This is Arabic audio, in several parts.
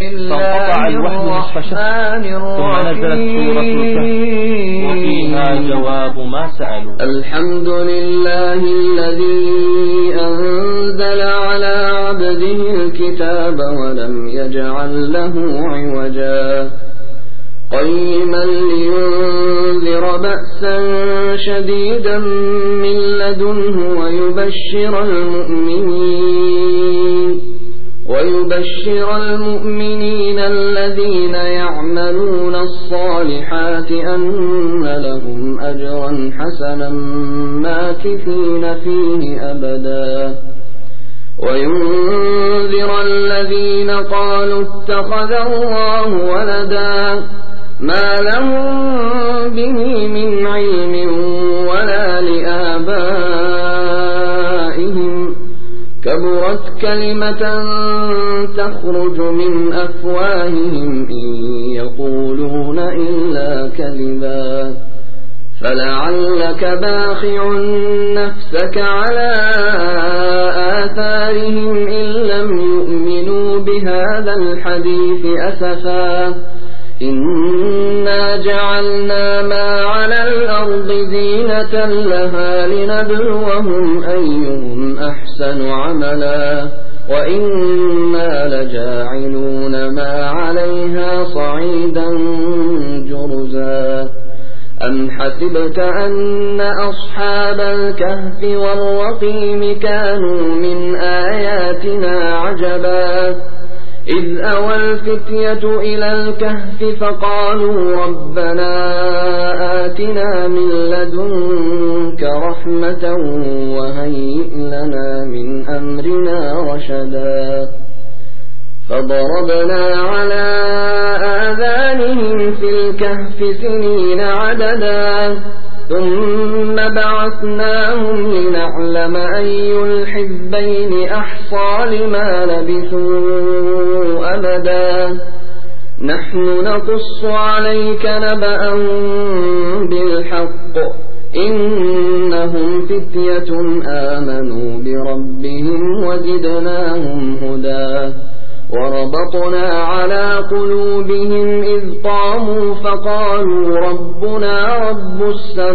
فانقطع الوحي نصف شهر ثم نزلت سورة الكهف وفيها جواب ما سألوا. الحمد لله الذي أنزل على عبده الكتاب ولم يجعل له عوجا قيما لينذر بأسا شديدا من لدنه ويبشر المؤمنين الذين يعملون الصالحات أن لهم أجرا حسنا ماكثين فيه أبدا وينذر الذين قالوا اتخذ الله ولدا ما لهم به من علم ولا لآبائهم كبرت كلمة تخرج من أفواههم إن يقولون إلا كذبا فلعلك باخع نفسك على آثارهم إن لم يؤمنوا بهذا الحديث أسفا إنا جعلنا ما على الأرض زينة لها لنبلوهم أيهم أحسن عملا وإنا لجاعلون ما عليها صعيدا جرزا أم حسبت أن أصحاب الكهف والرقيم كانوا من آياتنا عجبا إذ أوى الفتية إلى الكهف فقالوا ربنا آتنا من لدنك رحمة وهيئ لنا من أمرنا رشدا فضربنا على آذانهم في الكهف سنين عددا ثم بعثناهم لنعلم أي الحزبين أحصى لما لبثوا أمدا نحن نقص عليك نبأهم بالحق إنهم فتية آمنوا بربهم وزدناهم هدى وربطنا على قلوبهم إذ قاموا فقالوا ربنا رب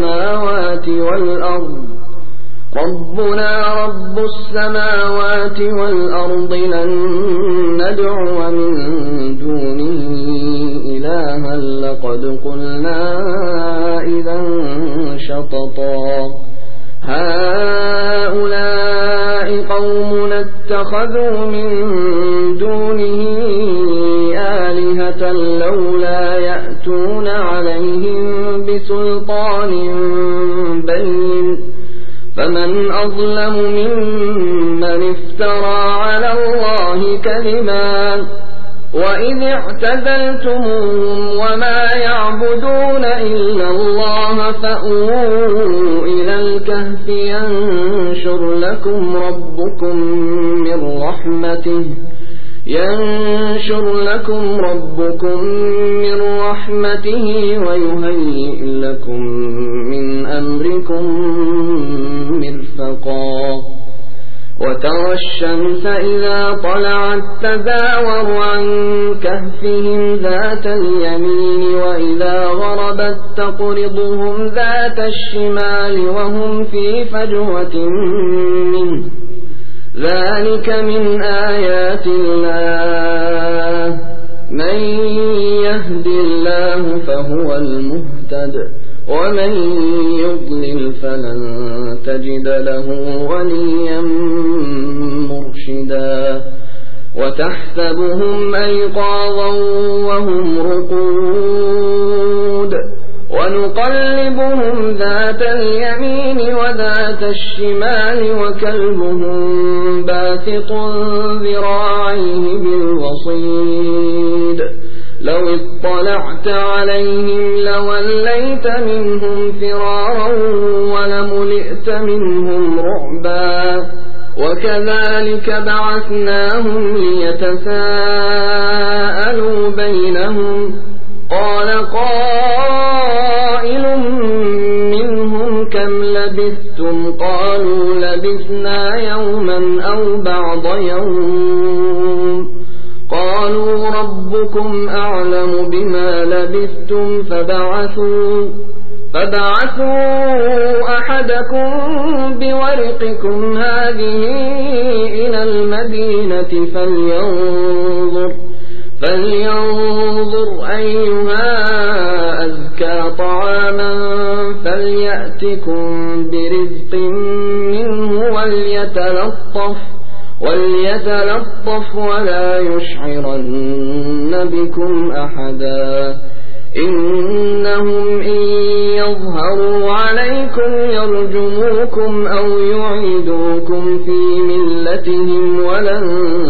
السماوات والأرض لن ندعو من دونه إلها لقد قلنا إذا شططا هؤلاء قومنا اتخذوا من دونه آلهة لولا يأتون عليهم بسلطان بين فمن أظلم ممن افترى على الله كذبا وإذ اعتزلتموهم وما يعبدون إلا الله فأووا إلى الكهف ينشر لكم ربكم من رحمته ويهيئ لكم من أمركم مرفقا وترى الشمس إذا طلعت تزاور عن كهفهم ذات اليمين وإذا غربت تقرضهم ذات الشمال وهم في فجوة منه ذلك من آيات الله من يهد الله فهو المهتد ومن يضلل فلن تجد له وليا مرشدا وتحسبهم أيقاظا وهم رقود ونقلبهم ذات اليمين وذات الشمال وكلبهم باسط ذراعيه بالوصيد لو اطلعت عليهم لوليت منهم فرارا ولملئت منهم رعبا وكذلك بعثناهم ليتساءلوا بينهم قال قائل منهم كم لبثتم قالوا لبثنا يوما أو بعض يوم قالوا ربكم أعلم بما لبثتم فبعثوا أحدكم بورقكم هذه إلى المدينة فلينظر أيها أزكى طعاما فليأتكم برزق منه وليتلطف ولا يشعرن بكم أحدا إنهم إن يظهروا عليكم يرجموكم أو يعيدوكم في ملتهم ولن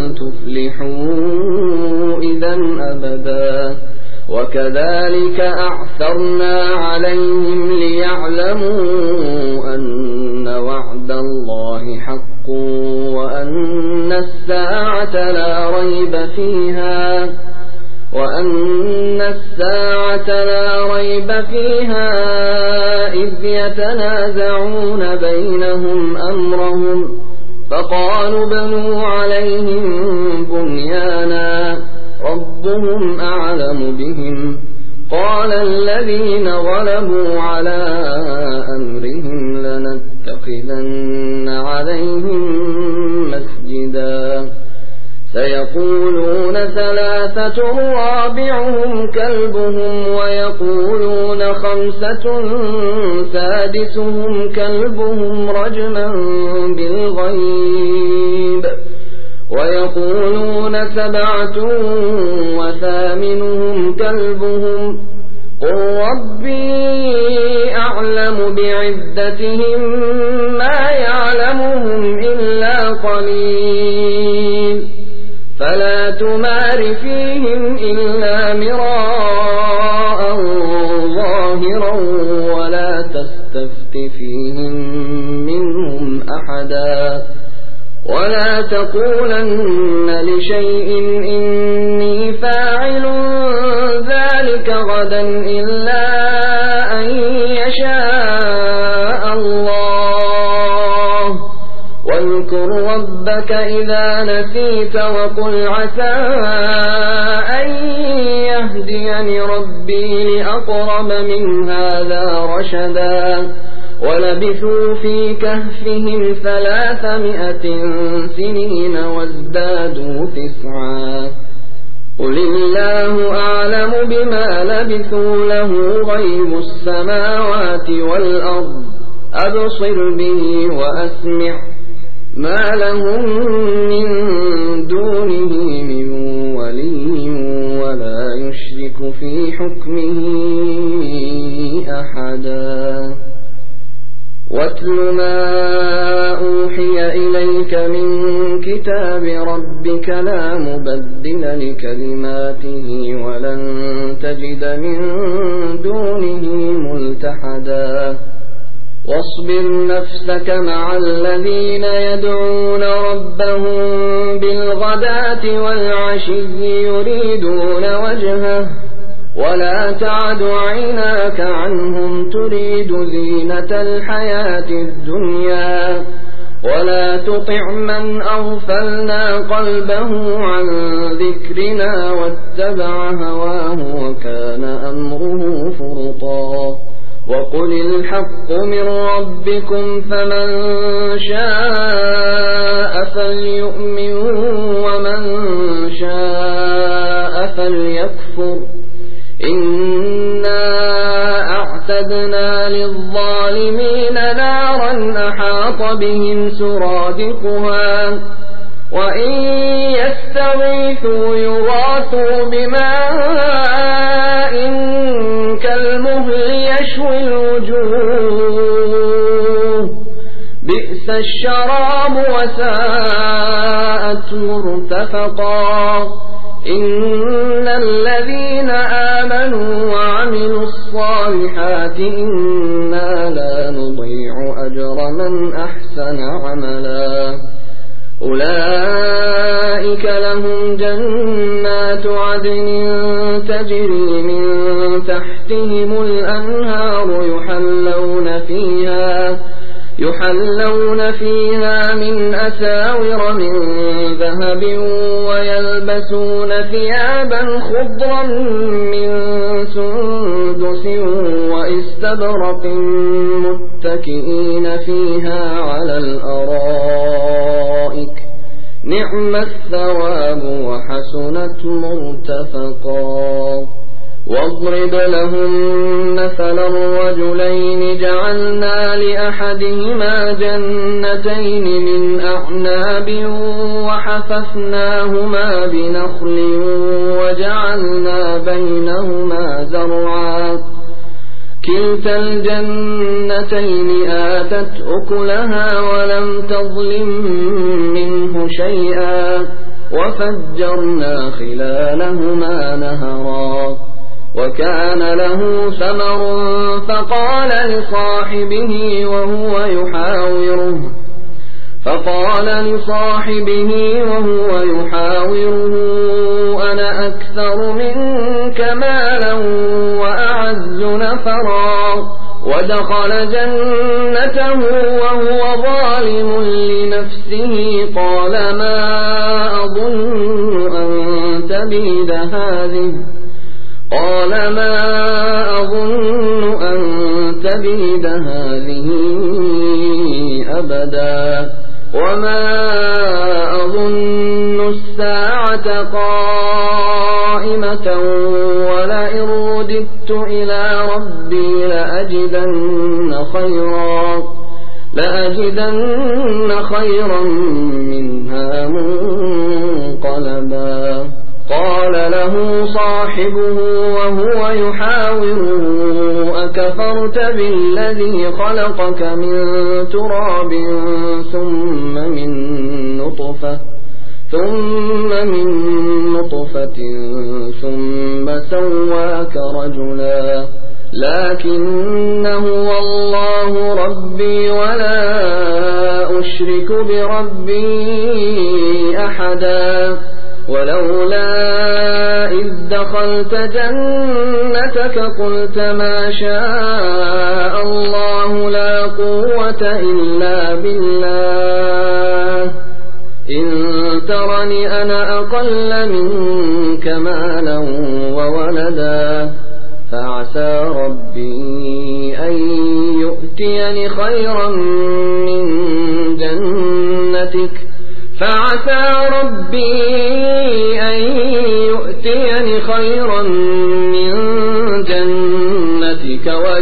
تفلحوا إذا أبدا وكذلك أعثرنا عليهم ليعلموا أن وعد الله حق وأن الساعة لا ريب فيها إذ يتنازعون بينهم أمرهم فقالوا بنوا عليهم بنيانا ربهم أعلم بهم قال الذين غلبوا على أمرهم لنتخذن عليهم مسجدا سيقولون 3 رابعهم كلبهم ويقولون 5 سادسهم كلبهم رجما بالغيب ويقولون 7 وثامنهم كلبهم قل ربي أعلم بعدتهم ما يعلمهم إلا قليل فلا تمار فيهم إلا مراء ظاهرا ولا تستفت فيهم منهم أحدا ولا تقولن لشيء إني فاعل ذلك غدا إلا أن يشاء الله واذكر ربك إذا نسيت وقل عسى أن يهديني ربي لأقرب من هذا رشدا ولبثوا في كهفهم 300 سنين وازدادوا 9 قل الله أعلم بما لبثوا له غيب السماوات والأرض أبصر به وأسمع ما لهم من دونه من ولي ولا يشرك في حكمه أحدا واتل ما أوحي إليك من كتاب ربك لا مبدل لكلماته ولن تجد من دونه ملتحدا واصبر نفسك مع الذين يدعون ربهم بالغداة والعشي يريدون وجهه ولا تعد عيناك عنهم تريد زينة الحياة الدنيا ولا تطع من أغفلنا قلبه عن ذكرنا واتبع هواه وكان أمره فرطا وقل الحق من ربكم فمن شاء فليؤمن ومن شاء فليكفر إنا أعتدنا للظالمين نارا أحاط بهم سرادقها وإن يستغيثوا يغاثوا بماء كالمهل يشوي الوجوه بئس الشراب وساءت مرتفقا إن الذين آمنوا وعملوا الصالحات إنا لا نضيع أجر من أحسن عملا أولئك لهم جنات عدن تجري من تحتهم الأنهار يحلون فيها من أساور من ذهب ويلبسون ثيابا خضرا من سندس واستبرق متكئين فيها على الأرائك نعم الثواب وحسنت مرتفقا واضرب لهم مثلا الرجلين جعلنا لأحدهما جنتين من أعناب وحففناهما بنخل وجعلنا بينهما زرعا كلتا الجنتين آتت أكلها ولم تظلم منه شيئا وفجرنا خلالهما نهرا وكان له ثمر فقال لصاحبه وهو يحاوره أنا أكثر منك مالا وأعز نفرا ودخل جنته وهو ظالم لنفسه قال ما أظن أن تبيد هذه أبدا وما أظن الساعة قائمة ولئن رددت إلى ربي لأجدن خيرا منها منقلبا قال له صاحبه وهو يحاوره أكفرت بالذي خلقك من تراب ثم من نطفة ثم سواك رجلا لكن هو الله ربي ولا أشرك بربي أحدا ولولا إذ دخلت جنتك قلت ما شاء الله لا قوة إلا بالله إن ترني أنا أقل منك مالا وولدا فعسى ربي أن يؤتيني خيرا من جنتك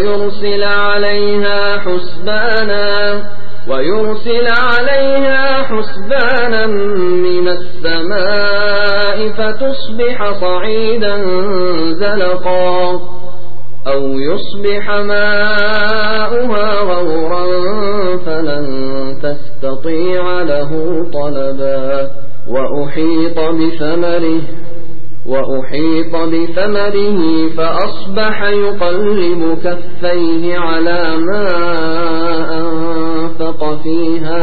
ويرسل عليها حسبانا من السماء فتصبح صعيدا زلقا أو يصبح ماؤها غورا فلن تستطيع له طلبا وأحيط بثمره فأصبح يقلب كفيه على ما أنفق فيها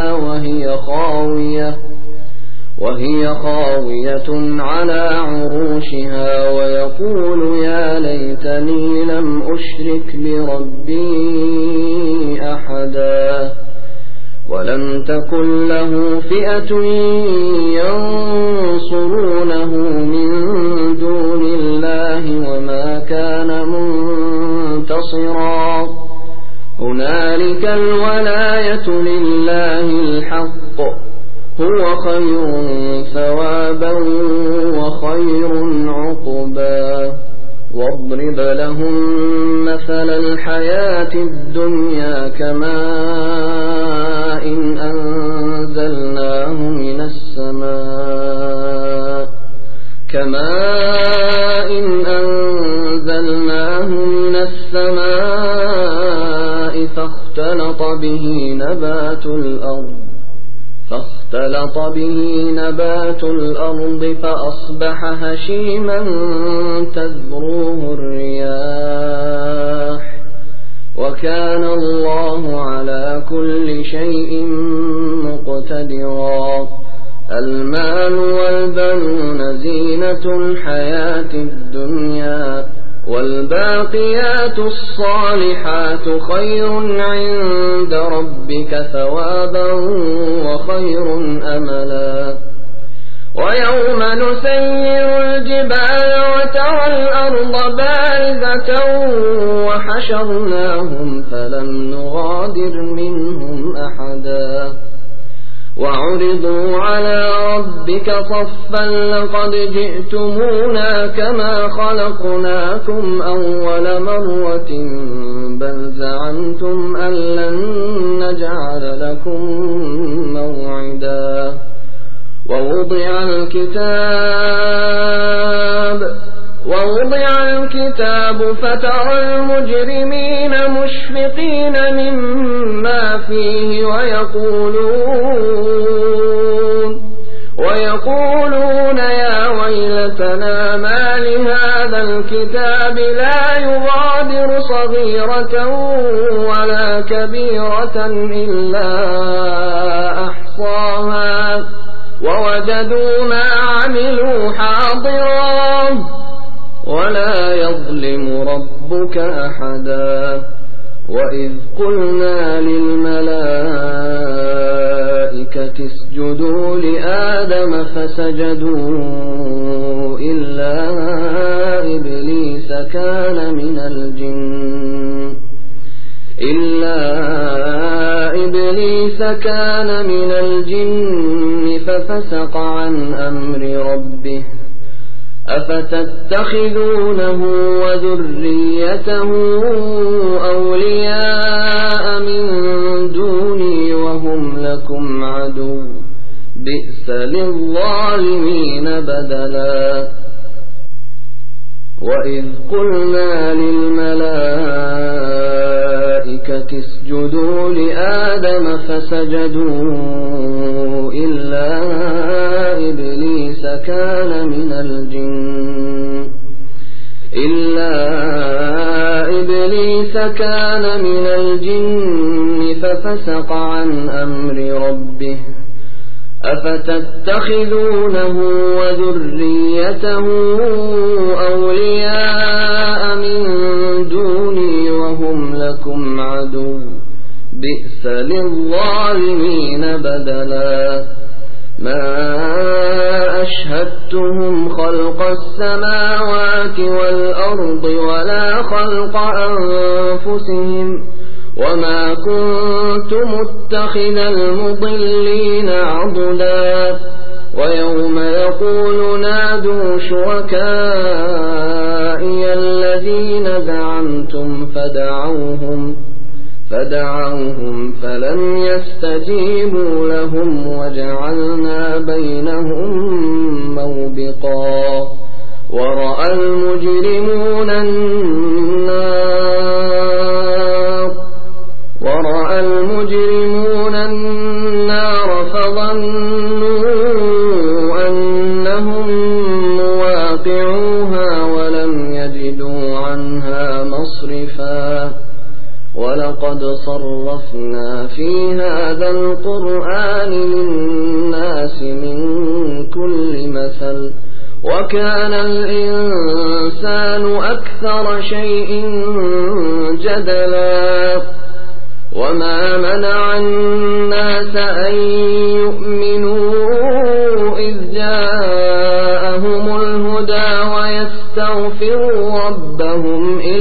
وهي خاوية على عروشها ويقول يا ليتني لم أشرك بربي أحدا ولم تكن له فئة ينصرونه من دون الله وما كان منتصرا هنالك الولاية لله الحق هو خير ثوابا وخير عقبا واضرب لهم مثل الحياة الدنيا كماء أنزلناه من السماء فاختلط به نبات الأرض فأصبح هشيما تذروه الرياح وكان الله على كل شيء مقتدرا المال والبنون زينة الحياة الدنيا والباقيات الصالحات خير عند ربك ثوابا وخير أملا ويوم نسير الجبال وترى الأرض بارزة وحشرناهم فلم نغادر منهم أحدا وعرضوا على ربك صفا لقد جئتمونا كما خلقناكم أول مرة بل زعمتم أن لن نجعل لكم موعدا ووضع الكتاب فترى المجرمين مشفقين مما فيه ويقولون يا ويلتنا ما لهذا الكتاب لا يغادر صغيرة ولا كبيرة إلا أحصاها ووجدوا ما عملوا حاضرا ولا يظلم ربك أحدا وإذ قلنا للملائكة اسجدوا لآدم فسجدوا إلا إبليس كان من الجن ففسق عن أمر ربه أفتتخذونه وذريته أولياء من دوني وهم لكم عدو بئس للظالمين بدلا وإذ قلنا للملائكة اسجدوا لآدم فسجدوا إلا إبليس كان من الجن ففسق عن أمر ربه أفتتخذونه وذريته أولياء من دوني وهم لكم عدو بئس للظالمين بدلا ما أشهدتهم خلق السماوات والأرض ولا خلق أنفسهم وما كنت متخذ المضلين عضدا ويوم يقول نادوا شركائي الذين زعمتم فدعوهم فلم يستجيبوا لهم وجعلنا بينهم موبقا ورأى المجرمون النار فظنوا أنهم مواقعوها ولم يجدوا عنها مصرفا ولقد صرفنا في هذا القرآن للناس من كل مثل وكان الإنسان أكثر شيء جدلا وما منع الناس أن يؤمنوا إذ جاءهم الهدى ويستغفروا ربهم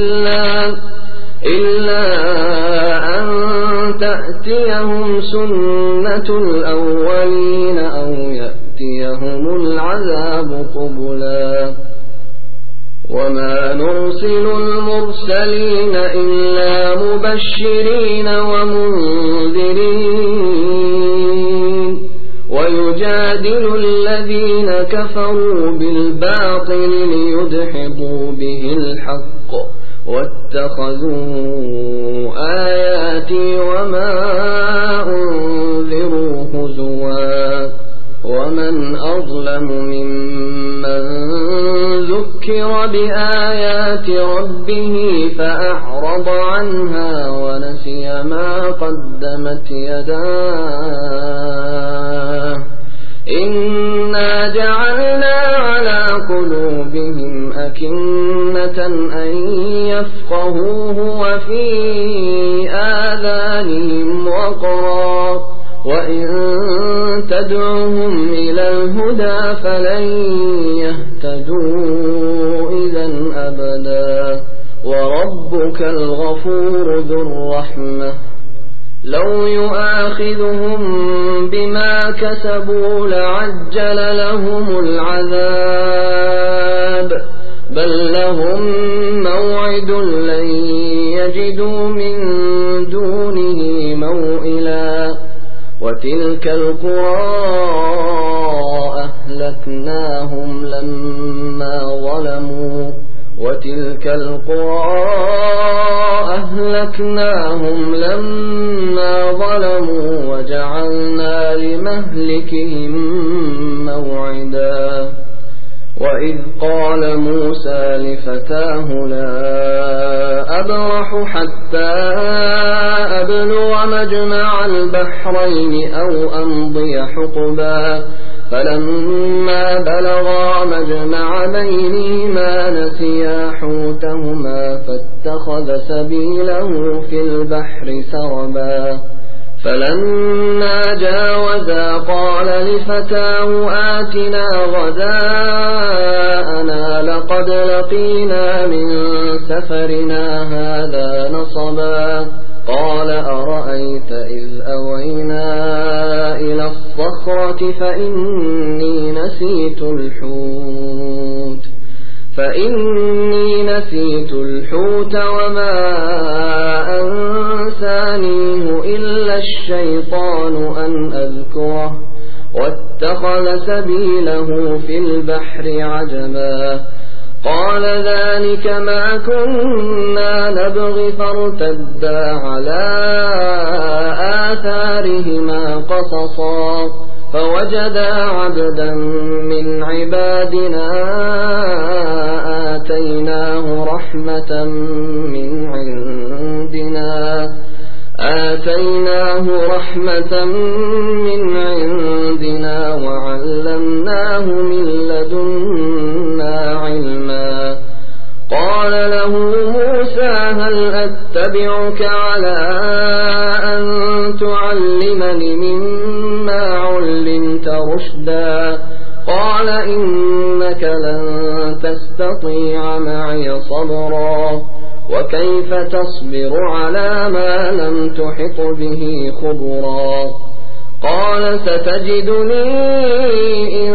إلا أن تأتيهم سنة الأولين أو يأتيهم العذاب قبلا وما نرسل المرسلين إلا مبشرين ومنذرين ويجادل الذين كفروا بالباطل ليدحضوا به الحق واتخذوا آياتي وما أنذروا هزوا ومن أظلم ممن ذكر بآيات ربه فأعرض عنها ونسي ما قدمت يداه إنا جعلنا على قلوبهم أكنة أن يفقهوه وفي آذانهم وقرا وإن تدعهم إلى الهدى فلن يهتدوا إذا أبدا وربك الغفور ذو الرحمة لو يؤاخذهم بما كسبوا لعجل لهم العذاب بل لهم موعد لن يجدوا من دونه موئلا وتلك القرى أهلكناهم لما ظلموا وجعلنا لمهلكهم موعدا وإذ قال موسى لفتاه لا أبرح حتى أبلغ مجمع البحرين أو أمضي حقبا فلما بلغا مجمع بينهما نسيا حوتهما فاتخذ سبيله في البحر سربا فلما جاوزا قال لفتاه آتنا غداءنا لقد لقينا من سفرنا هذا نصبا قال أرأيت إذ أوينا إلى الصخرة فإني نسيت الحوت وما أنسانيه إلا الشيطان أن أذكره واتخذ سبيله في البحر عجبا قال ذلك ما كنا نبغي فارتدا على آثارهما قصصا فوجدا عبدا من عبادنا آتيناه رحمة من عندنا وعلمناه من لدنا علما قال له موسى هل أتبعك على أن تعلمني مما علمت رشدا قال إنك لن تستطيع معي صبرا وكيف تصبر على ما لم تحط به خبرا قال ستجدني إن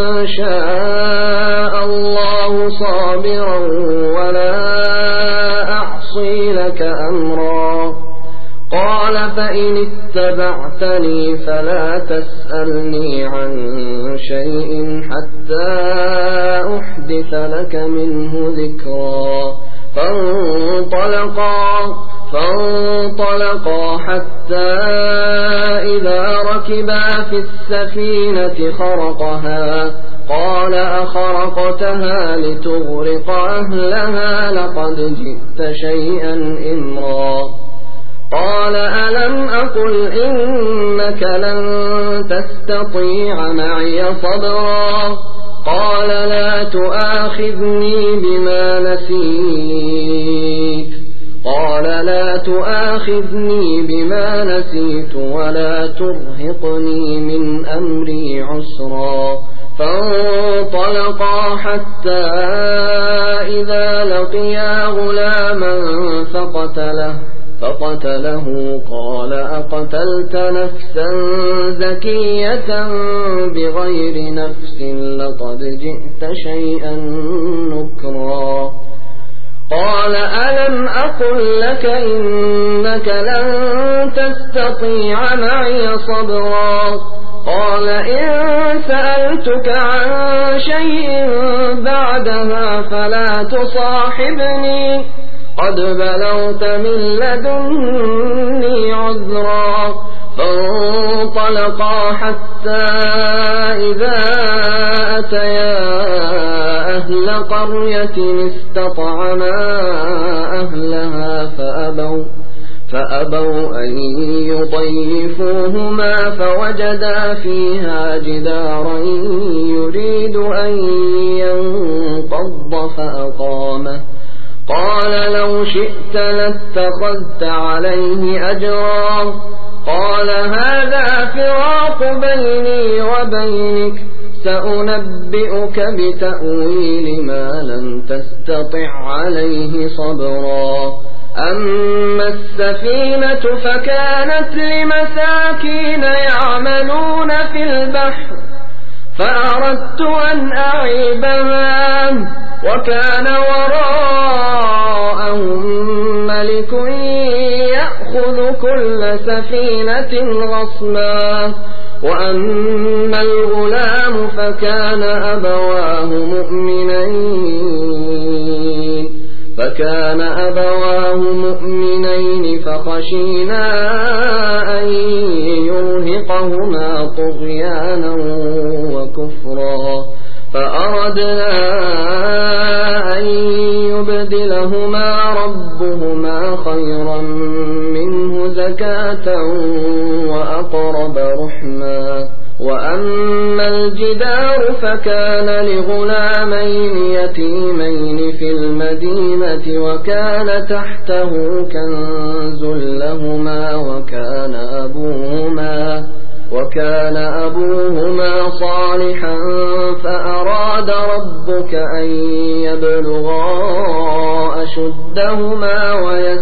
شاء الله صابرا ولا أعصي لك أمرا قال فإن اتبعتني فلا تسألني عن شيء حتى أحدث لك منه ذكرا فانطلقا حتى إذا ركبا في السفينة خرقها قال أخرقتها لتغرق أهلها لقد جئت شيئا إمرا قال ألم أقل إنك لن تستطيع معي صبرا قال لا تؤاخذني بما نسيت ولا ترهقني من أمري عسرا فانطلقا حتى إذا لقيا غلاما فقتله قال أقتلت نفسا زكية بغير نفس لقد جئت شيئا نكرا قال ألم أقل لك إنك لن تستطيع معي صبرا قال إن سألتك عن شيء بعدها فلا تصاحبني قد بلغت من لدني عذرا فانطلقا حتى إذا أتيا أهل قرية استطعما أهلها فأبوا أن يضيفوهما فوجدا فيها جدارا يريد أن ينقض فأقامه قال لو شئت لاتخذت عليه أجرا قال هذا فراق بيني وبينك سأنبئك بتأويل ما لم تستطع عليه صبرا أما السفينة فكانت لمساكين يعملون في البحر فأردت أن أعيبها وكان وراءهم ملك يأخذ كل سفينة غصبا وأما الغلام فكان أبواه مؤمنين فخشينا أن يرهقهما طغيانا وكفرا فأردنا أن يبدلهما ربهما خيرا منه زكاة وأقرب رحما وأما الجدار فكان لغلامين يتيمين في المدينة وكان تحته كنز لهما وكان أبوهما صالحا فأراد ربك أن يبلغا أشدهما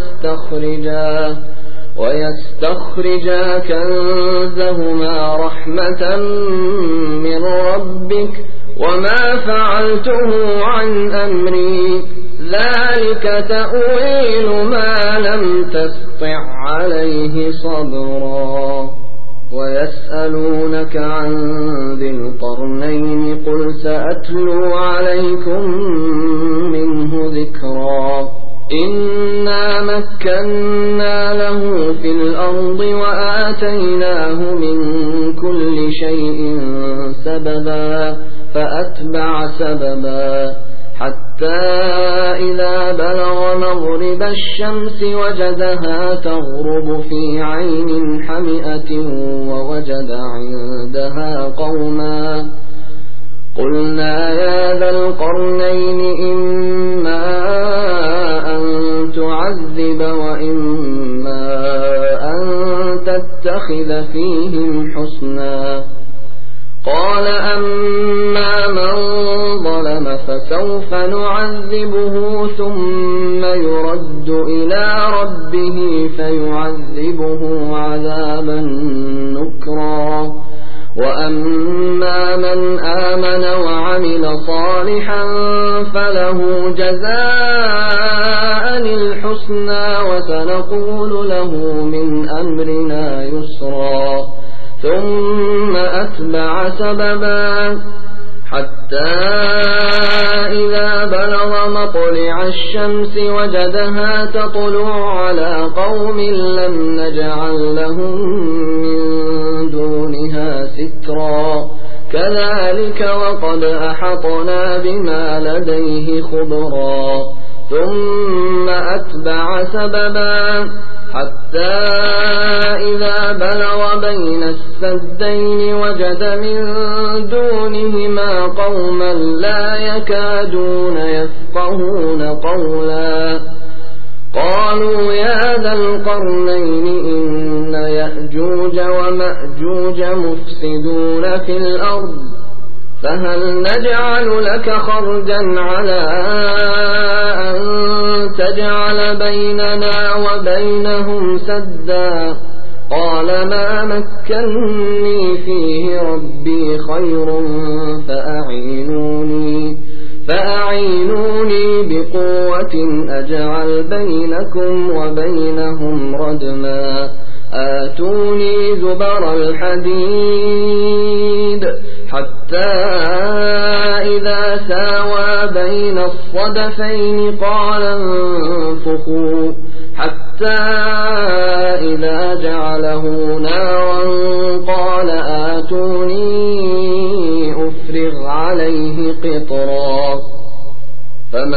ويستخرجا كنزهما رحمة من ربك وما فعلته عن أمري ذلك تأويل ما لم تستطع عليه صبرا ويسألونك عن ذي القرنين قل سأتلو عليكم منه ذكرا إنا مكنا له في الأرض وآتيناه من كل شيء سببا فأتبع سببا حتى إذا بلغ مغرب الشمس وجدها تغرب في عين حمئة ووجد عندها قوما قلنا يا ذا القرنين إما أن تعذب وإما أن تتخذ فيهم حسنا قال أما من ظلم فسوف نعذبه ثم يرد إلى ربه فيعذبه عذابا نكرا وأما من آمن وعمل صالحا فله جزاء الحسنى وسنقول له من أمرنا يسرا ثم أتبع سببا حتى إذا بلغ مطلع الشمس وجدها تطلع على قوم لم نجعل لهم من دونها سترا كذلك وقد أحطنا بما لديه خبرا ثم أتبع سببا حتى إذا بلغ بين السدين وجد من دونهما قوما لا يكادون يفقهون قولا قالوا يا ذا القرنين إن يأجوج ومأجوج مفسدون في الأرض فهل نجعل لك خرجا على أن تجعل بيننا وبينهم سدا قال ما مكنني فيه ربي خير فأعينوني بقوة أجعل بينكم وبينهم ردما آتوني زبر الحديد حتى إذا ساوى بين الصدفين قال انفخوا حتى إذا جعله نارا قال آتوني أفرغ عليه قطرا فما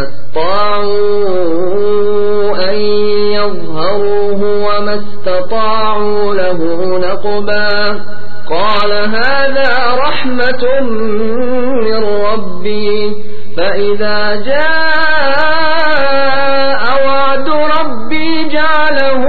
استطاعوا أن يظهروه وما استطاعوا له نقبا قال هذا رحمة من ربي فإذا جاء وعد ربي جعله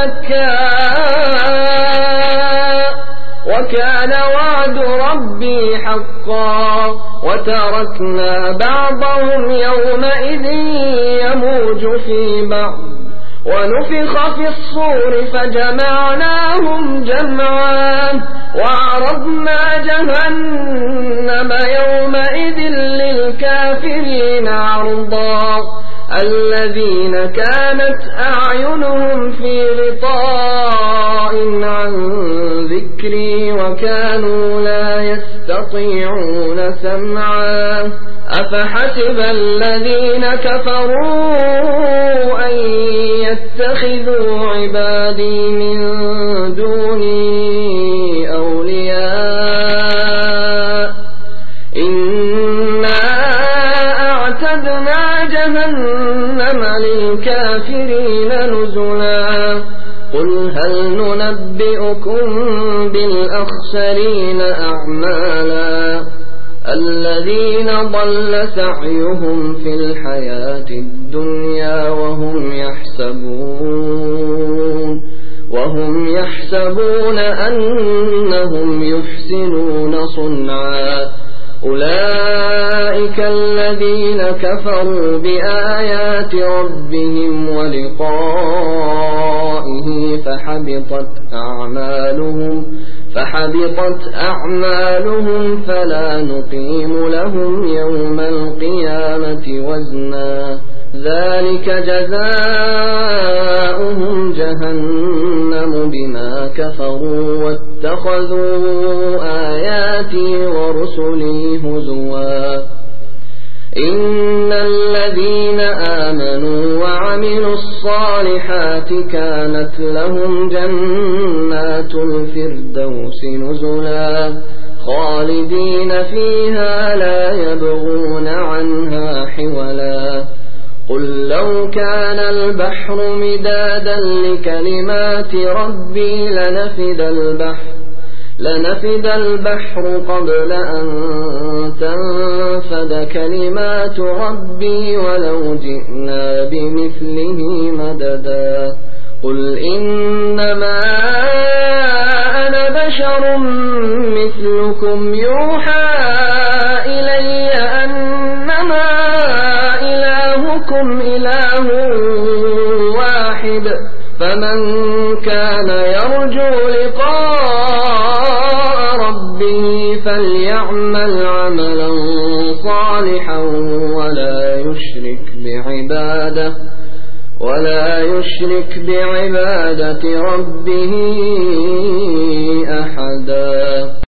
دكاء وكان وعد ربي حقا وتركنا بعضهم يومئذ يموج في بعض ونفخ في الصور فجمعناهم جمعا وعرضنا جهنم يومئذ للكافرين عرضا الذين كانت أعينهم في غطاء عن ذكري وكانوا لا يستطيعون سمعا أفحسب الذين كفروا أن يتخذوا عبادي من دوني أولياء إنا أعتدنا جهنم للكافرين نزلا قل هل ننبئكم بالأخسرين أعمالا الذين ضل سعيهم في الحياة الدنيا وهم يحسبون أنهم يحسنون صنعا أولئك الذين كفروا بآيات ربهم ولقائه فحبطت أعمالهم فلا نقيم لهم يوم القيامة وزنا ذلك جزاؤهم جهنم بما كفروا واتخذوا آياتي ورسلي هزوا إن الذين آمنوا وعملوا الصالحات كانت لهم جنات الفردوس نزلا خالدين فيها لا يبغون عنها حولا قل لو كان البحر مدادا لكلمات ربي لنفد البحر قبل أن تنفد كلمات ربي ولو جئنا بمثله مددا قل إنما أنا بشر مثلكم يوحى إلي أنما إلهكم إله واحد فمن كان يرجو لقاء ربه فليعمل عملا صالحا ولا يشرك بعبادة ربه أحدا.